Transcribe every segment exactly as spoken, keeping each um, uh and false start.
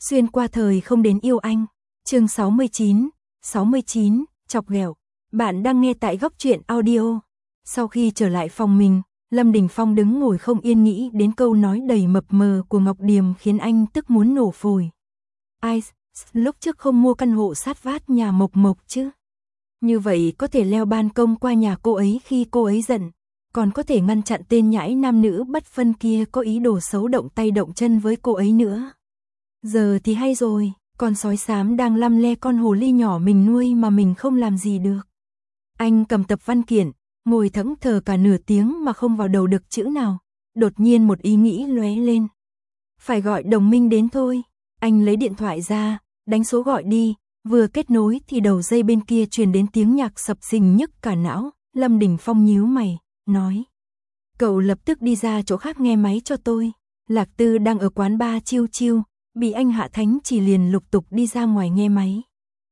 Xuyên qua thời không đến yêu anh. Chương sáu mươi chín, sáu mươi chín, chọc ghẹo. Bạn đang nghe tại Góc Truyện Audio. Sau khi trở lại phòng mình, Lâm Đình Phong đứng ngồi không yên nghĩ đến câu nói đầy mập mờ của Ngọc Điềm khiến anh tức muốn nổ phổi. Ai, lúc trước không mua căn hộ sát vát nhà Mộc Mộc chứ? Như vậy có thể leo ban công qua nhà cô ấy khi cô ấy giận, còn có thể ngăn chặn tên nhãi nam nữ bất phân kia có ý đồ xấu động tay động chân với cô ấy nữa. Giờ thì hay rồi, con sói xám đang lăm le con hồ ly nhỏ mình nuôi mà mình không làm gì được. Anh cầm tập văn kiện, ngồi thẫn thờ cả nửa tiếng mà không vào đầu được chữ nào. Đột nhiên một ý nghĩ lóe lên. Phải gọi Đồng Minh đến thôi. Anh lấy điện thoại ra, đánh số gọi đi, vừa kết nối thì đầu dây bên kia truyền đến tiếng nhạc sập sình nhức cả não. Lâm Đình Phong nhíu mày, nói: cậu lập tức đi ra chỗ khác nghe máy cho tôi. Lạc Tư đang ở quán bar chiêu chiêu, bị anh hạ thánh chỉ liền lục tục đi ra ngoài nghe máy.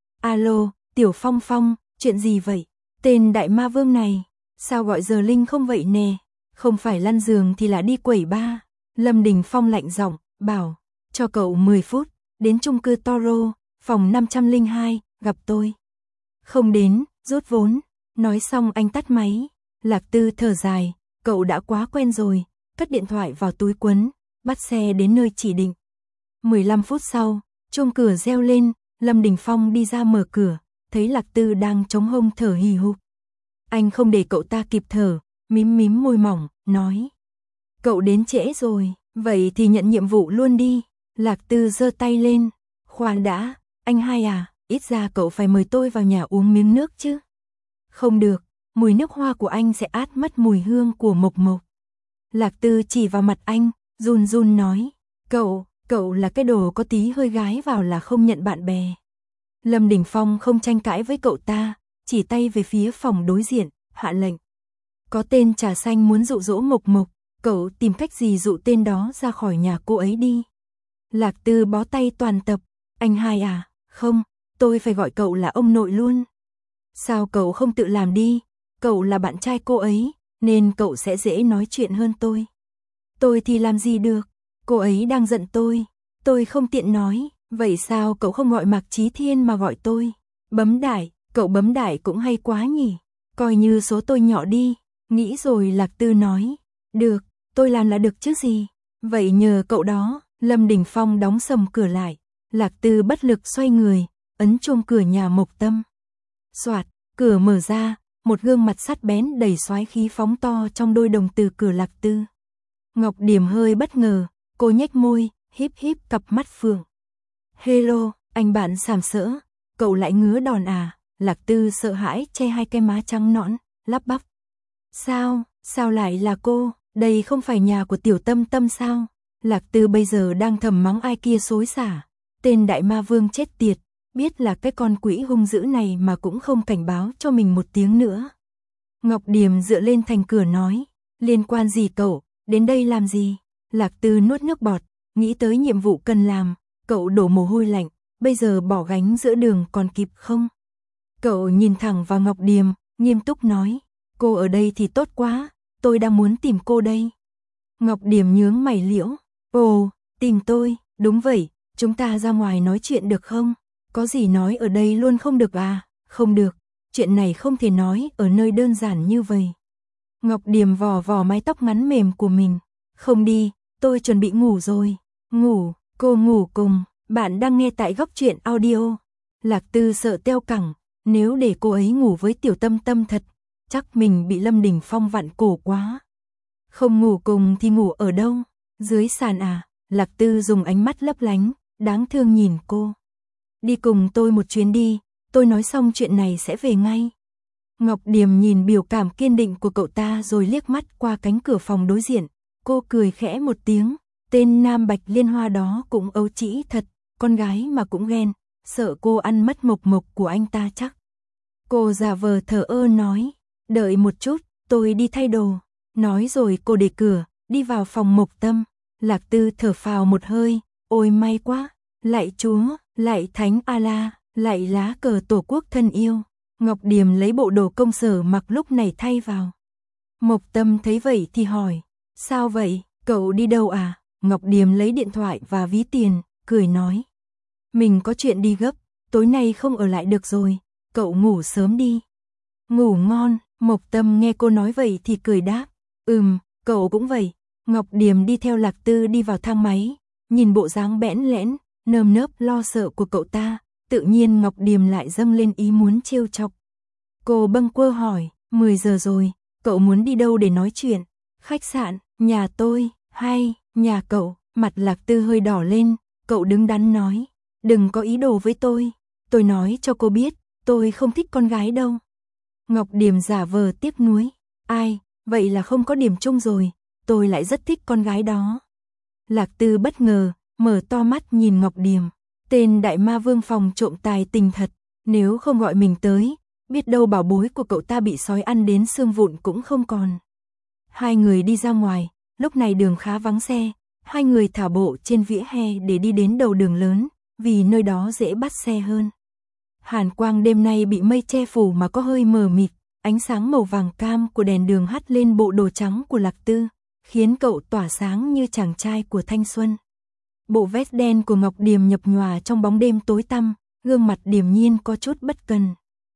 Alo, Tiểu Phong Phong, chuyện gì vậy? Tên đại ma vương này, sao gọi giờ linh không vậy nè? Không phải lăn giường thì là đi quẩy ba. Lâm Đình Phong lạnh giọng, bảo, cho cậu mười phút, đến chung cư Toro, phòng năm trăm lẻ hai, gặp tôi. Không đến, rút vốn. Nói xong anh tắt máy. Lạc Tư thở dài, cậu đã quá quen rồi, cất điện thoại vào túi quấn, bắt xe đến nơi chỉ định. mười lăm phút sau, chuông cửa reo lên, Lâm Đình Phong đi ra mở cửa, thấy Lạc Tư đang chống hông thở hì hục. Anh không để cậu ta kịp thở, mím mím môi mỏng, nói: cậu đến trễ rồi, vậy thì nhận nhiệm vụ luôn đi. Lạc Tư giơ tay lên, khoan đã, anh hai à, ít ra cậu phải mời tôi vào nhà uống miếng nước chứ. Không được, mùi nước hoa của anh sẽ át mất mùi hương của Mộc Mộc. Lạc Tư chỉ vào mặt anh, run run nói: cậu, cậu là cái đồ có tí hơi gái vào là không nhận bạn bè. Lâm Đình Phong không tranh cãi với cậu ta, chỉ tay về phía phòng đối diện, hạ lệnh: có tên trà xanh muốn dụ dỗ Mộc Mộc, cậu tìm cách gì dụ tên đó ra khỏi nhà cô ấy đi. Lạc Tư bó tay toàn tập: anh hai à, không, tôi phải gọi cậu là ông nội luôn. Sao cậu không tự làm đi, cậu là bạn trai cô ấy, nên cậu sẽ dễ nói chuyện hơn tôi. Tôi thì làm gì được, cô ấy đang giận tôi, tôi không tiện nói, vậy sao cậu không gọi Mạc Chí Thiên mà gọi tôi? Bấm đại, cậu bấm đại cũng hay quá nhỉ, coi như số tôi nhỏ đi. Nghĩ rồi Lạc Tư nói: được, tôi làm là được chứ gì, vậy nhờ cậu đó. Lâm Đình Phong đóng sầm cửa lại, Lạc Tư bất lực xoay người, ấn chuông cửa nhà Mộc Tâm. Soạt, cửa mở ra, một gương mặt sắt bén đầy soái khí phóng to trong đôi đồng từ cửa Lạc Tư. Ngọc Điềm hơi bất ngờ, cô nhếch môi, híp híp cặp mắt phượng. Hello, anh bạn sàm sỡ, cậu lại ngứa đòn à? Lạc Tư sợ hãi che hai cái má trắng nõn, lắp bắp. Sao, sao lại là cô, đây không phải nhà của Tiểu Tâm Tâm sao? Lạc Tư bây giờ đang thầm mắng ai kia xối xả, tên đại ma vương chết tiệt, biết là cái con quỷ hung dữ này mà cũng không cảnh báo cho mình một tiếng nữa. Ngọc Điềm dựa lên thành cửa nói: liên quan gì cậu, đến đây làm gì? Lạc Tư nuốt nước bọt, nghĩ tới nhiệm vụ cần làm, cậu đổ mồ hôi lạnh, bây giờ bỏ gánh giữa đường còn kịp không? Cậu nhìn thẳng vào Ngọc Điềm, nghiêm túc nói: cô ở đây thì tốt quá, tôi đang muốn tìm cô đây. Ngọc Điềm nhướng mày liễu: ồ, tìm tôi, đúng vậy, chúng ta ra ngoài nói chuyện được không? Có gì nói ở đây luôn không được à? Không được, chuyện này không thể nói ở nơi đơn giản như vậy. Ngọc Điềm vò vò mái tóc ngắn mềm của mình. Không đi, tôi chuẩn bị ngủ rồi. Ngủ, cô ngủ cùng, bạn đang nghe tại Góc Truyện Audio. Lạc Tư sợ teo cẳng, nếu để cô ấy ngủ với Tiểu Tâm Tâm thật, chắc mình bị Lâm Đình Phong vặn cổ quá. Không ngủ cùng thì ngủ ở đâu? Dưới sàn à? Lạc Tư dùng ánh mắt lấp lánh, đáng thương nhìn cô. Đi cùng tôi một chuyến đi, tôi nói xong chuyện này sẽ về ngay. Ngọc Điềm nhìn biểu cảm kiên định của cậu ta rồi liếc mắt qua cánh cửa phòng đối diện. Cô cười khẽ một tiếng, tên Nam Bạch Liên Hoa đó cũng ấu trĩ thật, con gái mà cũng ghen, sợ cô ăn mất Mộc Mộc của anh ta chắc. Cô giả vờ thờ ơ nói: đợi một chút, tôi đi thay đồ. Nói rồi cô để cửa, đi vào phòng Mộc Tâm. Lạc Tư thở phào một hơi, ôi may quá, lạy Chúa, lạy Thánh A-la, lạy lá cờ Tổ quốc thân yêu. Ngọc Điềm lấy bộ đồ công sở mặc lúc này thay vào. Mộc Tâm thấy vậy thì hỏi: sao vậy, cậu đi đâu à? Ngọc Điềm lấy điện thoại và ví tiền, cười nói: mình có chuyện đi gấp, tối nay không ở lại được rồi, cậu ngủ sớm đi. Ngủ ngon, Mộc Tâm nghe cô nói vậy thì cười đáp, ừm, cậu cũng vậy. Ngọc Điềm đi theo Lạc Tư đi vào thang máy, nhìn bộ dáng bẽn lẽn, nơm nớp lo sợ của cậu ta, tự nhiên Ngọc Điềm lại dâng lên ý muốn trêu chọc. Cô bâng quơ hỏi, mười giờ rồi, cậu muốn đi đâu để nói chuyện? Khách sạn, nhà tôi, hay, nhà cậu? Mặt Lạc Tư hơi đỏ lên, cậu đứng đắn nói, đừng có ý đồ với tôi, tôi nói cho cô biết, tôi không thích con gái đâu. Ngọc Điềm giả vờ tiếc nuối, ai, vậy là không có điểm chung rồi, tôi lại rất thích con gái đó. Lạc Tư bất ngờ, mở to mắt nhìn Ngọc Điềm, tên đại ma vương phòng trộm tài tình thật, nếu không gọi mình tới, biết đâu bảo bối của cậu ta bị sói ăn đến xương vụn cũng không còn. Hai người đi ra ngoài, lúc này đường khá vắng xe, hai người thả bộ trên vỉa hè để đi đến đầu đường lớn, vì nơi đó dễ bắt xe hơn. Hàn quang đêm nay bị mây che phủ mà có hơi mờ mịt, ánh sáng màu vàng cam của đèn đường hắt lên bộ đồ trắng của Lạc Tư, khiến cậu tỏa sáng như chàng trai của thanh xuân. Bộ vest đen của Ngọc Điềm nhập nhòa trong bóng đêm tối tăm, gương mặt điềm nhiên có chút bất cần.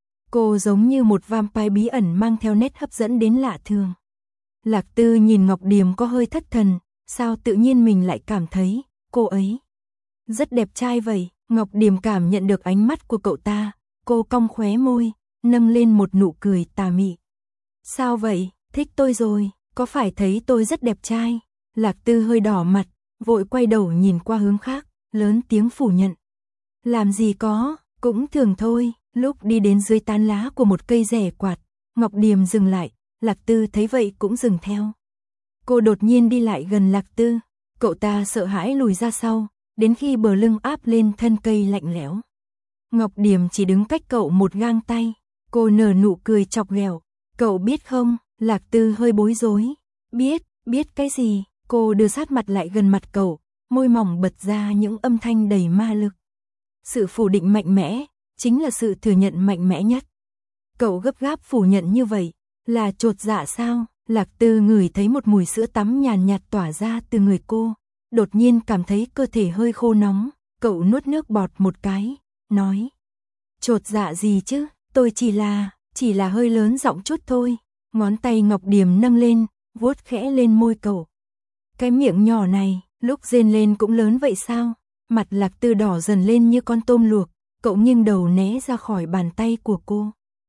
Cô giống như một vampire bí ẩn mang theo nét hấp dẫn đến lạ thường. Lạc Tư nhìn Ngọc Điềm có hơi thất thần, sao tự nhiên mình lại cảm thấy cô ấy rất đẹp trai vậy. Ngọc Điềm cảm nhận được ánh mắt của cậu ta, cô cong khóe môi, nâng lên một nụ cười tà mị. Sao vậy, thích tôi rồi, có phải thấy tôi rất đẹp trai? Lạc Tư hơi đỏ mặt, vội quay đầu nhìn qua hướng khác, lớn tiếng phủ nhận. Làm gì có, cũng thường thôi. Lúc đi đến dưới tán lá của một cây rẻ quạt, Ngọc Điềm dừng lại, Lạc Tư thấy vậy cũng dừng theo. Cô đột nhiên đi lại gần Lạc Tư, cậu ta sợ hãi lùi ra sau, đến khi bờ lưng áp lên thân cây lạnh lẽo. Ngọc Điềm chỉ đứng cách cậu một gang tay, cô nở nụ cười chọc ghẹo, cậu biết không? Lạc Tư hơi bối rối, biết, biết cái gì? Cô đưa sát mặt lại gần mặt cậu, môi mỏng bật ra những âm thanh đầy ma lực. Sự phủ định mạnh mẽ, chính là sự thừa nhận mạnh mẽ nhất. Cậu gấp gáp phủ nhận như vậy, là chột dạ sao? Lạc Tư ngửi thấy một mùi sữa tắm nhàn nhạt tỏa ra từ người cô, đột nhiên cảm thấy cơ thể hơi khô nóng, cậu nuốt nước bọt một cái, nói. Chột dạ gì chứ, tôi chỉ là, chỉ là hơi lớn giọng chút thôi. Ngón tay Ngọc Điềm nâng lên, vuốt khẽ lên môi cậu. Cái miệng nhỏ này, lúc rên lên cũng lớn vậy sao? Mặt Lạc Tư đỏ dần lên như con tôm luộc, cậu nghiêng đầu né ra khỏi bàn tay của cô.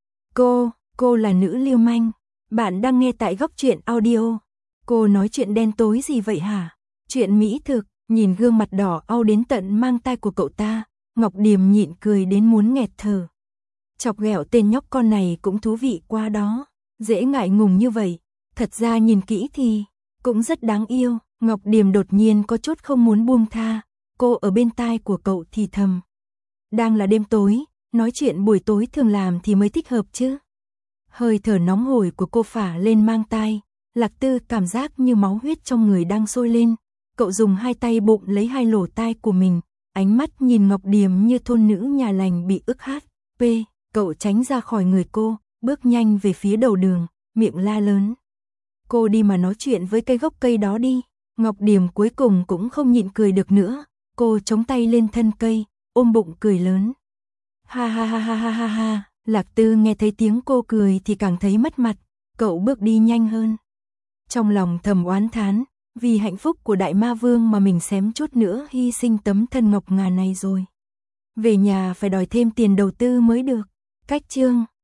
Cô, cô là nữ lưu manh. Bạn đang nghe tại Góc Truyện Audio. Cô nói chuyện đen tối gì vậy hả? Chuyện mỹ thực, nhìn gương mặt đỏ au đến tận mang tai của cậu ta, Ngọc Điềm nhịn cười đến muốn nghẹt thở. Chọc ghẹo tên nhóc con này cũng thú vị quá đó, dễ ngại ngùng như vậy, thật ra nhìn kỹ thì cũng rất đáng yêu. Ngọc Điềm đột nhiên có chút không muốn buông tha, cô ở bên tai của cậu thì thầm. Đang là đêm tối, nói chuyện buổi tối thường làm thì mới thích hợp chứ. Hơi thở nóng hổi của cô phả lên mang tai, Lạc Tư cảm giác như máu huyết trong người đang sôi lên. Cậu dùng hai tay bụng lấy hai lỗ tai của mình, ánh mắt nhìn Ngọc Điềm như thôn nữ nhà lành bị ức hát. P, cậu tránh ra khỏi người cô, bước nhanh về phía đầu đường, miệng la lớn. Cô đi mà nói chuyện với cây gốc cây đó đi. Ngọc Điềm cuối cùng cũng không nhịn cười được nữa, cô chống tay lên thân cây, ôm bụng cười lớn. Ha ha ha ha ha ha ha. Lạc Tư nghe thấy tiếng cô cười thì càng thấy mất mặt, cậu bước đi nhanh hơn. Trong lòng thầm oán thán, vì hạnh phúc của đại ma vương mà mình xém chút nữa hy sinh tấm thân ngọc ngà này rồi. Về nhà phải đòi thêm tiền đầu tư mới được. Cách chương